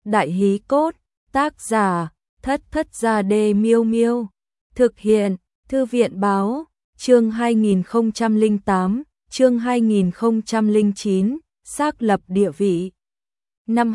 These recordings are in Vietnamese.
Đại hí cốt, tác giả, Thất Gia Đê Miêu Miêu. Thực hiện, Thư viện báo, chương 2008, chương 2009, xác lập địa vị. Năm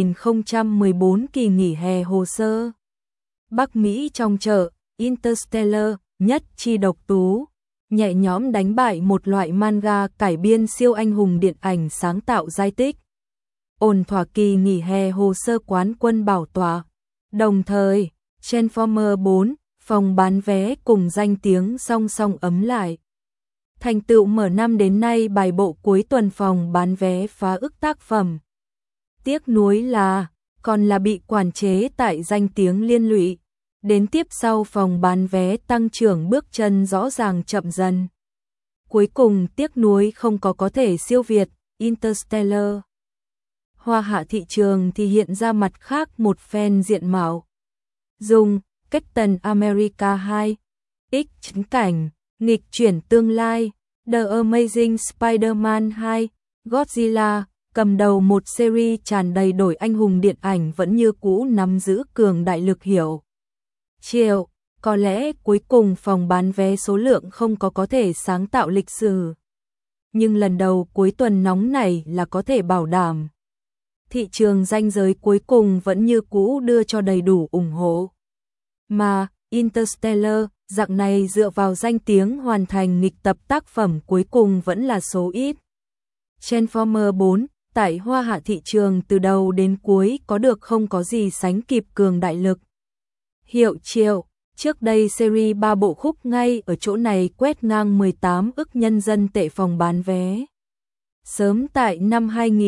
2014 kỳ nghỉ hè hồ sơ. Bắc Mỹ trong chợ, Interstellar, nhất chi độc tú, nhẹ nhõm đánh bại một loại manga cải biên siêu anh hùng điện ảnh sáng tạo giai tích. Ổn thỏa kỳ nghỉ hè hồ sơ quán quân bảo tọa. Đồng thời, Transformer 4, phòng bán vé cùng danh tiếng song song ấm lại. Thành tựu mở năm đến nay bài bộ cuối tuần phòng bán vé phá ức tác phẩm. Tiếc nuối là, còn là bị quản chế tại danh tiếng liên lụy. Đến tiếp sau phòng bán vé tăng trưởng bước chân rõ ràng chậm dần. Cuối cùng tiếc nuối không có thể siêu việt Interstellar. Hoa hạ thị trường thì hiện ra mặt khác một phen diện mạo. Dùng Captain America 2, X chính cảnh, nghịch chuyển tương lai, The Amazing Spider-Man 2, Godzilla, cầm đầu một series tràn đầy đổi anh hùng điện ảnh vẫn như cũ nắm giữ cường đại lực hiệu. Triệu, có lẽ cuối cùng phòng bán vé số lượng không có thể sáng tạo lịch sử. Nhưng lần đầu cuối tuần nóng này là có thể bảo đảm. Thị trường ranh giới cuối cùng vẫn như cũ đưa cho đầy đủ ủng hộ. Mà, Interstellar, dạng này dựa vào danh tiếng hoàn thành nghịch tập tác phẩm cuối cùng vẫn là số ít. Transformer 4, tại hoa hạ thị trường từ đầu đến cuối có được không có gì sánh kịp cường đại lực. Hiệu triệu, trước đây series 3 bộ khúc ngay ở chỗ này quét ngang 18 ức nhân dân tệ phòng bán vé. Sớm tại năm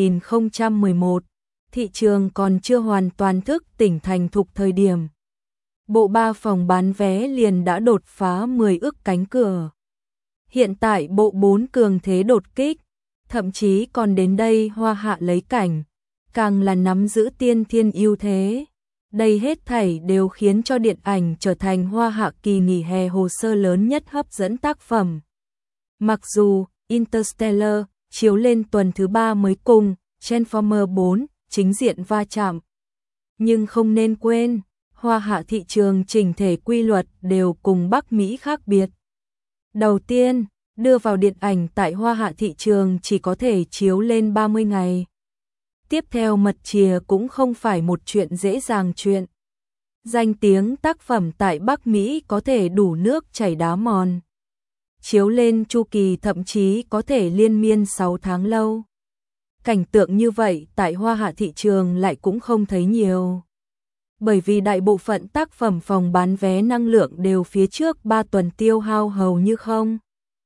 2011, thị trường còn chưa hoàn toàn thức tỉnh thành thục thời điểm. Bộ 3 phòng bán vé liền đã đột phá 10 ức cánh cửa. Hiện tại bộ 4 cường thế đột kích, thậm chí còn đến đây hoa hạ lấy cảnh, càng là nắm giữ tiên thiên ưu thế. Đây hết thảy đều khiến cho điện ảnh trở thành hoa hạ kỳ nghỉ hè hồ sơ lớn nhất hấp dẫn tác phẩm. Mặc dù Interstellar chiếu lên tuần thứ 3 mới cùng Transformer 4 chính diện va chạm. Nhưng không nên quên, hoa hạ thị trường chỉnh thể quy luật đều cùng Bắc Mỹ khác biệt. Đầu tiên, đưa vào điện ảnh tại hoa hạ thị trường chỉ có thể chiếu lên 30 ngày. Tiếp theo mật chìa cũng không phải một chuyện dễ dàng chuyện. Danh tiếng tác phẩm tại Bắc Mỹ có thể đủ nước chảy đá mòn. Chiếu lên chu kỳ thậm chí có thể liên miên 6 tháng lâu. Cảnh tượng như vậy tại hoa hạ thị trường lại cũng không thấy nhiều. Bởi vì đại bộ phận tác phẩm phòng bán vé năng lượng đều phía trước 3 tuần tiêu hao hầu như không.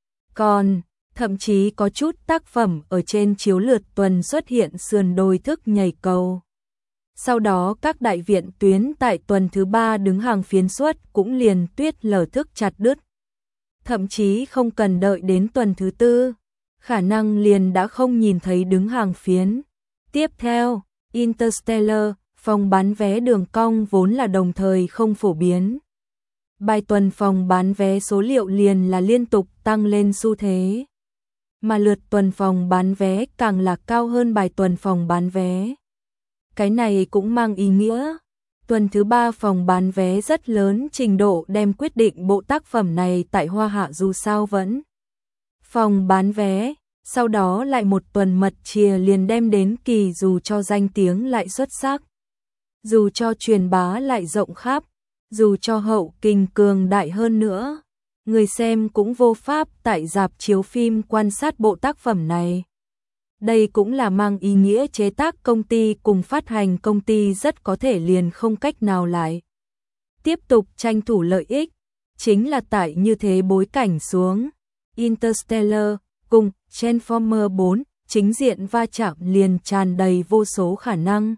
Còn, thậm chí có chút tác phẩm ở trên chiếu lượt tuần xuất hiện sườn đồi thức nhảy cầu. Sau đó các đại viện tuyến tại tuần thứ 3 đứng hàng phiến suất cũng liền tuyết lở thức chặt đứt. Thậm chí không cần đợi đến tuần thứ 4, khả năng liền đã không nhìn thấy đứng hàng phiến. Tiếp theo, Interstellar, phòng bán vé đường cong vốn là đồng thời không phổ biến. Bài tuần phòng bán vé số liệu liền là liên tục tăng lên xu thế. Mà lượt tuần phòng bán vé càng là cao hơn bài tuần phòng bán vé. Cái này cũng mang ý nghĩa, tuần thứ 3 phòng bán vé rất lớn trình độ đem quyết định bộ tác phẩm này tại hoa hạ dù sao vẫn. Phòng bán vé, sau đó lại một tuần mật chìa liền đem đến kỳ dù cho danh tiếng lại xuất sắc. Dù cho truyền bá lại rộng khắp, dù cho hậu kình cường đại hơn nữa, người xem cũng vô pháp tại rạp chiếu phim quan sát bộ tác phẩm này. Đây cũng là mang ý nghĩa chế tác công ty cùng phát hành công ty rất có thể liền không cách nào lại tiếp tục tranh thủ lợi ích. Chính là tại như thế bối cảnh xuống, Interstellar cùng Transformer 4 chính diện va chạm liền tràn đầy vô số khả năng.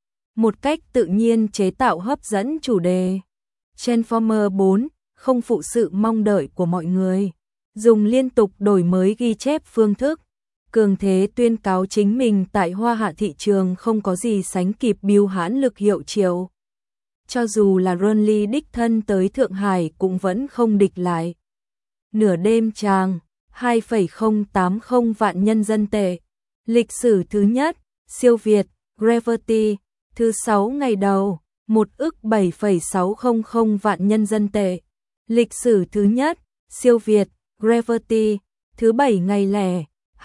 Một cách tự nhiên chế tạo hấp dẫn chủ đề. Transformer 4 không phụ sự mong đợi của mọi người, dùng liên tục đổi mới ghi chép phương thức, cường thế tuyên cáo chính mình tại hoa hạ thị trường không có gì sánh kịp bưu hãn lực hiệu triệu. Cho dù là Ron Lee đích thân tới Thượng Hải cũng vẫn không địch lại. Nửa đêm tràng, 2,080 vạn nhân dân tệ. Lịch sử thứ nhất, siêu Việt, Gravity, Thứ 6 ngày đầu, 1.7.600 vạn nhân dân tệ. Lịch sử thứ nhất, siêu Việt, Gravity. Thứ 7 ngày lẻ,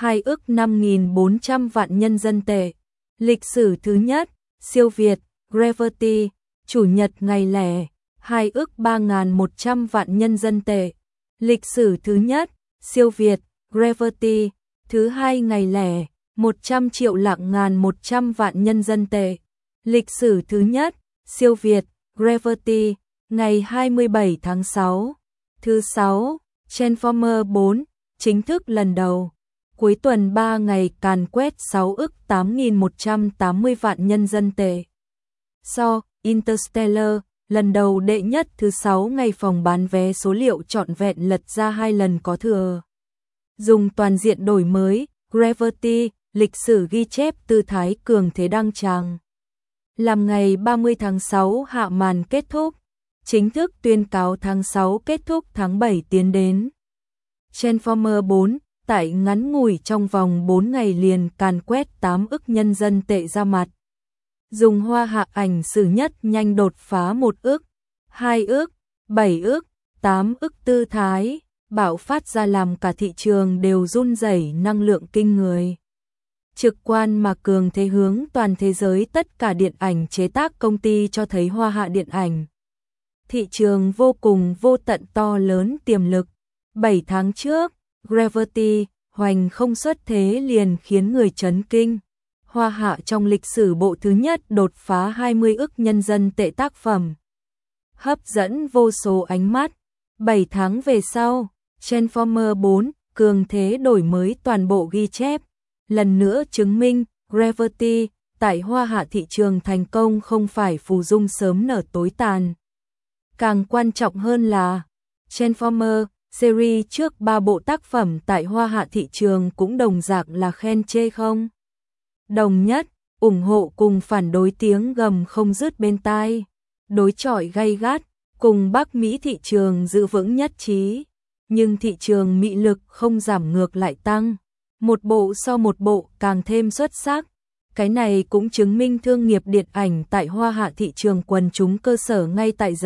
2.5.400 vạn nhân dân tệ. Lịch sử thứ nhất, siêu Việt, Gravity. Chủ nhật ngày lẻ, 2.3.100 vạn nhân dân tệ. Lịch sử thứ nhất, siêu Việt, Gravity. Thứ hai ngày lẻ, 100 triệu lạng ngàn 100 vạn nhân dân tệ. Lịch sử thứ nhất, siêu Việt, Gravity, ngày 27 tháng 6. Thứ 6, Transformer 4, chính thức lần đầu. Cuối tuần 3 ngày càn quét 6.8.180 vạn nhân dân tệ. Interstellar, lần đầu đệ nhất thứ 6 ngày phòng bán vé số liệu trọn vẹn lật ra 2 lần có thừa. Dùng toàn diện đổi mới, Gravity, lịch sử ghi chép tư thái cường thế đăng tràng. Làm ngày 30 tháng 6 hạ màn kết thúc, chính thức tuyên cáo tháng 6 kết thúc tháng 7 tiến đến. Transformer 4, tại ngắn ngủi trong vòng 4 ngày liền càn quét 8 ức nhân dân tệ ra mặt. Dùng hoa hạ ảnh sử nhất nhanh đột phá 1 ức, 2 ức, 7 ức, 8 ức tư thái, bạo phát ra làm cả thị trường đều run rẩy năng lượng kinh người. Trực quan mà cường thế hướng toàn thế giới tất cả điện ảnh chế tác công ty cho thấy hoa hạ điện ảnh. Thị trường vô cùng vô tận to lớn tiềm lực. 7 tháng trước, Gravity, hoành không xuất thế liền khiến người chấn kinh. Hoa hạ trong lịch sử bộ thứ nhất đột phá 20 ức nhân dân tệ tác phẩm. Hấp dẫn vô số ánh mắt. 7 tháng về sau, Transformer 4, cường thế đổi mới toàn bộ ghi chép. Lần nữa chứng minh, Gravity, tại hoa hạ thị trường thành công không phải phù dung sớm nở tối tàn. Càng quan trọng hơn là, Transformer, series trước 3 bộ tác phẩm tại hoa hạ thị trường cũng đồng dạng là khen chê không. Đồng nhất, ủng hộ cùng phản đối tiếng gầm không dứt bên tai. Đối chọi gay gắt, cùng Bắc Mỹ thị trường giữ vững nhất trí. Nhưng thị trường Mỹ lực không giảm ngược lại tăng. Một bộ sau một bộ càng thêm xuất sắc. Cái này cũng chứng minh thương nghiệp điện ảnh tại hoa hạ thị trường quần chúng cơ sở ngay tại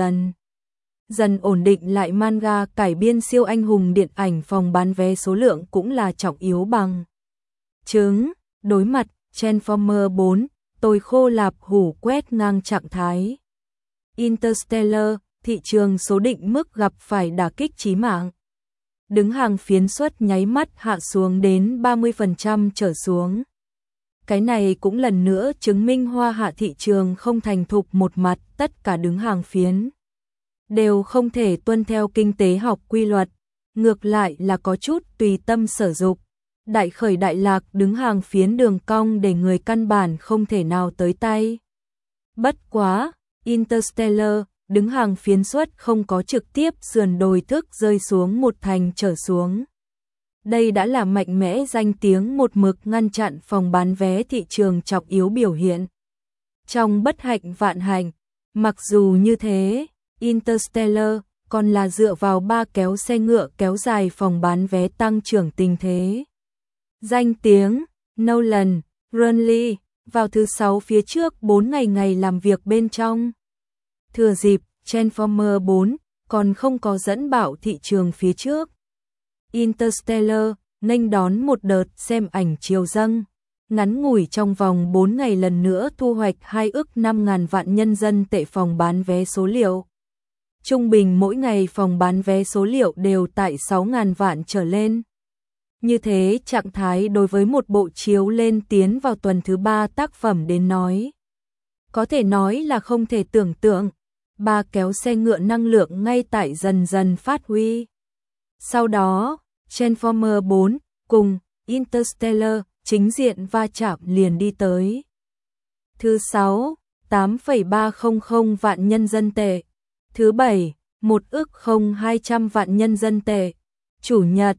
dần ổn định lại. Manga cải biên siêu anh hùng điện ảnh phòng bán vé số lượng cũng là trọng yếu bằng chứng. Đối mặt Transformer 4, tôi khô lạp hủ quét ngang trạng thái. Interstellar, thị trường số định mức gặp phải đả kích chí mạng. Đứng hàng phiến suất nháy mắt hạ xuống đến 30% trở xuống. Cái này cũng lần nữa chứng minh hoa hạ thị trường không thành thục một mặt, tất cả đứng hàng phiến đều không thể tuân theo kinh tế học quy luật, ngược lại là có chút tùy tâm sở dục. Đại khởi đại lạc đứng hàng phiến đường cong để người căn bản không thể nào tới tay. Bất quá, Interstellar, đứng hàng phiến suất không có trực tiếp sườn đồi thức rơi xuống một thành trở xuống. Đây đã là mạnh mẽ danh tiếng một mực ngăn chặn phòng bán vé thị trường trọng yếu biểu hiện. Trong bất hạnh vạn hạnh, mặc dù như thế, Interstellar còn là dựa vào 3 kéo xe ngựa kéo dài phòng bán vé tăng trưởng tình thế. Danh tiếng, Nolan, Runley, vào thứ 6 phía trước 4 ngày làm việc bên trong. Thừa dịp, Transformer 4 còn không có dẫn bạo thị trường phía trước. Interstellar nghênh đón một đợt xem ảnh chiều dâng. Ngắn ngủi trong vòng 4 ngày lần nữa thu hoạch 2 ức 5.000 vạn nhân dân tệ phòng bán vé số liệu. Trung bình mỗi ngày phòng bán vé số liệu đều tại 6.000 vạn trở lên. Như thế trạng thái đối với một bộ chiếu lên tiến vào tuần thứ 3 tác phẩm đến nói. Có thể nói là không thể tưởng tượng. 3 kéo xe ngựa năng lượng ngay tại dần phát huy. Sau đó, Transformer 4 cùng Interstellar chính diện va chạm liền đi tới. Thứ 6, 8,300 vạn nhân dân tệ. Thứ 7, 1 ức 200 vạn nhân dân tệ. Chủ nhật,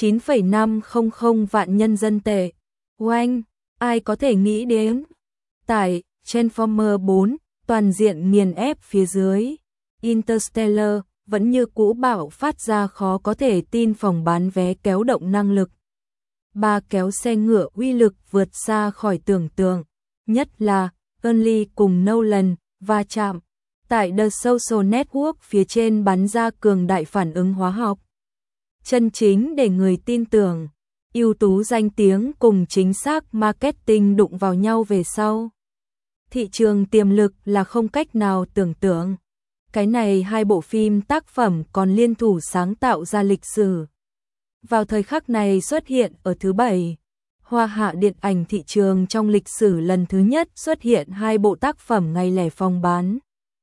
9,500 vạn nhân dân tệ. Oanh, ai có thể nghĩ đến. Tại Transformer 4, toàn diện nghiền ép phía dưới. Interstellar vẫn như cũ bạo phát ra khó có thể tin phòng bán vé kéo động năng lực. 3 kéo xe ngựa uy lực vượt xa khỏi tưởng tượng. Nhất là, Burnley cùng Nolan va chạm. Tại The Social Network phía trên bắn ra cường đại phản ứng hóa học. Chân chính để người tin tưởng, ưu tú danh tiếng cùng chính xác marketing đụng vào nhau về sau. Thị trường tiềm lực là không cách nào tưởng tượng. Cái này hai bộ phim tác phẩm còn liên thủ sáng tạo ra lịch sử. Vào thời khắc này xuất hiện ở thứ 7. Hoa hạ điện ảnh thị trường trong lịch sử lần thứ nhất xuất hiện hai bộ tác phẩm ngày lẻ phòng bán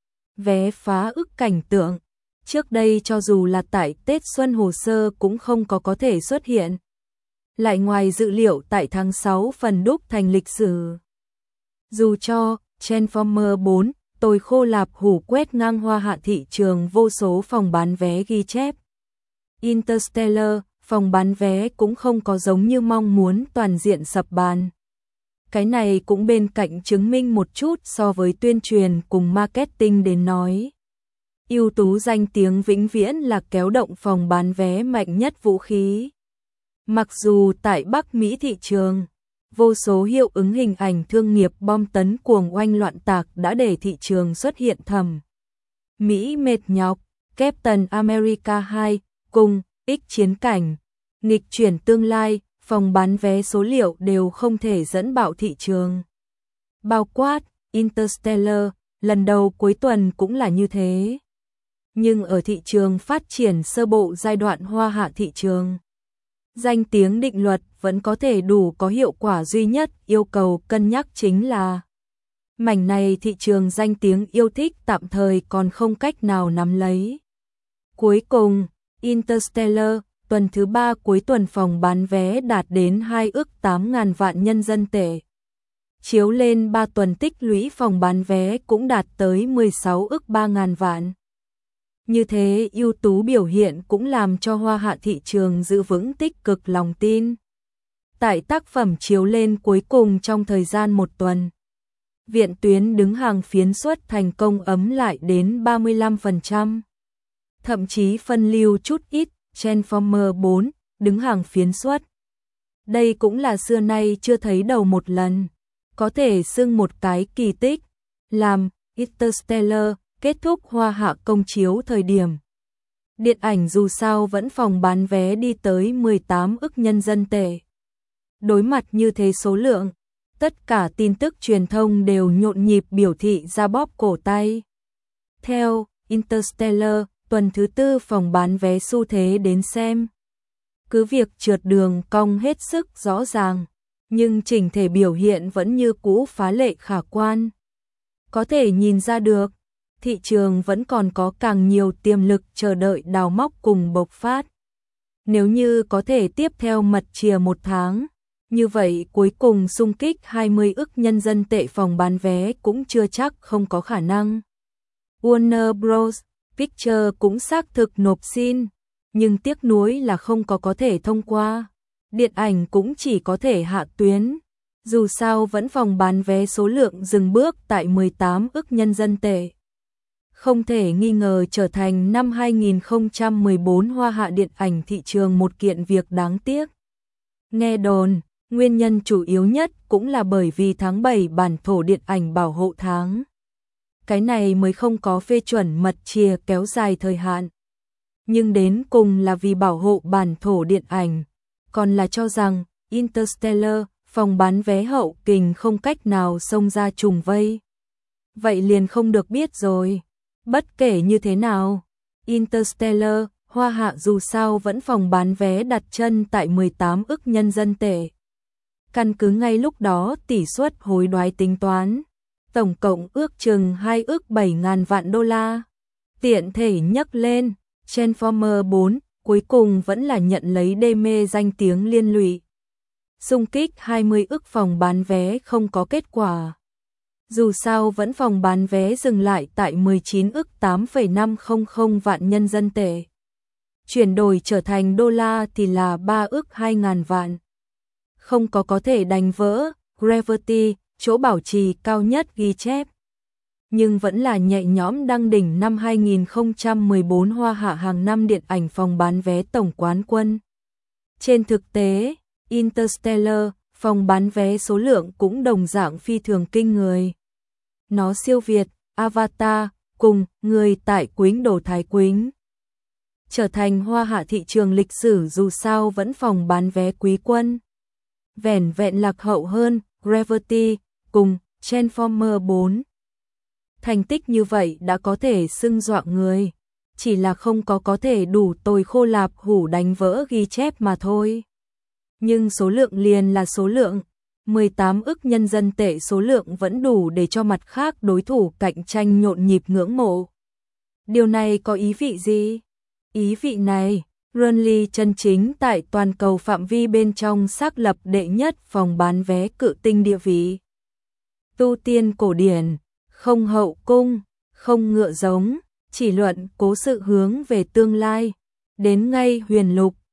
vé phá ức cảnh tượng. Trước đây cho dù là tại Tết Xuân Hồ Sơ cũng không có thể xuất hiện. Lại ngoài dự liệu tại tháng 6 phần đúc thành lịch sử. Dù cho Transformer 4, Tôi khô lạp hủ quét ngang hoa hạ thị trường vô số phòng bán vé ghi chép. Interstellar, phòng bán vé cũng không có giống như mong muốn toàn diện sập bàn. Cái này cũng bên cạnh chứng minh một chút so với tuyên truyền cùng marketing đến nói. Ưu tú danh tiếng vĩnh viễn là kéo động phòng bán vé mạnh nhất vũ khí. Mặc dù tại Bắc Mỹ thị trường, vô số hiệu ứng hình ảnh thương nghiệp bom tấn cuồng oanh loạn tạc đã để thị trường xuất hiện thẩm mỹ mệt nhọc. Captain America 2 cùng X chiến cảnh, nghịch chuyển tương lai, phòng bán vé số liệu đều không thể dẫn bạo thị trường. Bao quát Interstellar, lần đầu cuối tuần cũng là như thế. Nhưng ở thị trường phát triển sơ bộ giai đoạn hoa hạ thị trường, danh tiếng định luật vẫn có thể đủ có hiệu quả, duy nhất yêu cầu cân nhắc chính là mảnh này thị trường danh tiếng yêu thích tạm thời còn không cách nào nắm lấy. Cuối cùng, Interstellar, tuần thứ 3 cuối tuần phòng bán vé đạt đến 2 ức 8.000 vạn nhân dân tệ. Chiếu lên 3 tuần tích lũy phòng bán vé cũng đạt tới 16 ức 3.000 vạn. Như thế ưu tú biểu hiện cũng làm cho hoa hạ thị trường giữ vững tích cực lòng tin. Tại tác phẩm chiếu lên cuối cùng trong thời gian 1 tuần, viện tuyến đứng hàng phiến suất thành công ấm lại đến 35%. Thậm chí phân lưu chút ít, Transformer 4 đứng hàng phiến suất. Đây cũng là xưa nay chưa thấy đầu một lần, có thể xưng một cái kỳ tích, làm Interstellar kết thúc hoa hạ công chiếu thời điểm. Điện ảnh dù sao vẫn phòng bán vé đi tới 18 ức nhân dân tệ. Đối mặt như thế số lượng, tất cả tin tức truyền thông đều nhộn nhịp biểu thị ra bóp cổ tay. Theo Interstellar, tuần thứ 4 phòng bán vé xu thế đến xem. Cứ việc trượt đường cong hết sức rõ ràng, nhưng chỉnh thể biểu hiện vẫn như cũ phá lệ khả quan. Có thể nhìn ra được, thị trường vẫn còn có càng nhiều tiềm lực chờ đợi đào móc cùng bộc phát. Nếu như có thể tiếp theo mật chìa 1 tháng, như vậy cuối cùng xung kích 20 ức nhân dân tệ phòng bán vé cũng chưa chắc không có khả năng. Warner Bros. Pictures cũng xác thực nộp xin, nhưng tiếc nuối là không có thể thông qua. Điện ảnh cũng chỉ có thể hạ tuyến. Dù sao vẫn phòng bán vé số lượng dừng bước tại 18 ức nhân dân tệ. Không thể nghi ngờ trở thành năm 2014 hoa hạ điện ảnh thị trường một kiện việc đáng tiếc. Nghe đồn, nguyên nhân chủ yếu nhất cũng là bởi vì tháng 7 bản thổ điện ảnh bảo hộ tháng. Cái này mới không có phê chuẩn mật chìa kéo dài thời hạn. Nhưng đến cùng là vì bảo hộ bản thổ điện ảnh, còn là cho rằng Interstellar, phòng bán vé hậu kình không cách nào xông ra trùng vây. Vậy liền không được biết rồi. Bất kể như thế nào, Interstellar, hoa hạ dù sao vẫn phòng bán vé đặt chân tại 18 ức nhân dân tệ. Căn cứ ngay lúc đó tỷ suất hối đoái tính toán, tổng cộng ước chừng 2 ức 7.000 vạn đô la. Tiện thể nhắc lên, Transformer 4 cuối cùng vẫn là nhận lấy đê mê danh tiếng liên lụy. Xung kích 20 ức phòng bán vé không có kết quả. Dù sao vẫn phòng bán vé dừng lại tại 19 ức 8,500 vạn nhân dân tệ. Chuyển đổi trở thành đô la thì là 3 ức 2.000 vạn. Không có thể đánh vỡ Gravity, chỗ bảo trì cao nhất ghi chép. Nhưng vẫn là nhẹ nhõm đăng đỉnh năm 2014 hoa hạ hàng năm điện ảnh phòng bán vé tổng quán quân. Trên thực tế, Interstellar, phòng bán vé số lượng cũng đồng dạng phi thường kinh người. nó siêu việt Avatar cùng người tại Quýnh Đổ Thái Quýnh. Trở thành hoa hạ thị trường lịch sử dù sao vẫn phòng bán vé quý quân. Vẻn vẹn lạc hậu hơn Gravity cùng Transformer 4. Thành tích như vậy đã có thể xưng dọa người, chỉ là không có thể đủ tồi khô lạp hủ đánh vỡ ghi chép mà thôi. Nhưng số lượng liền là số lượng, 18 ức nhân dân tệ số lượng vẫn đủ để cho mặt khác đối thủ cạnh tranh nhộn nhịp ngưỡng mộ. Điều này có ý vị gì? Ý vị này, Runly chân chính tại toàn cầu phạm vi bên trong xác lập đệ nhất phòng bán vé cự tinh địa vị. Tu tiên cổ điển, không hậu cung, không ngựa giống, chỉ luận cố sự hướng về tương lai. Đến ngay huyền lục,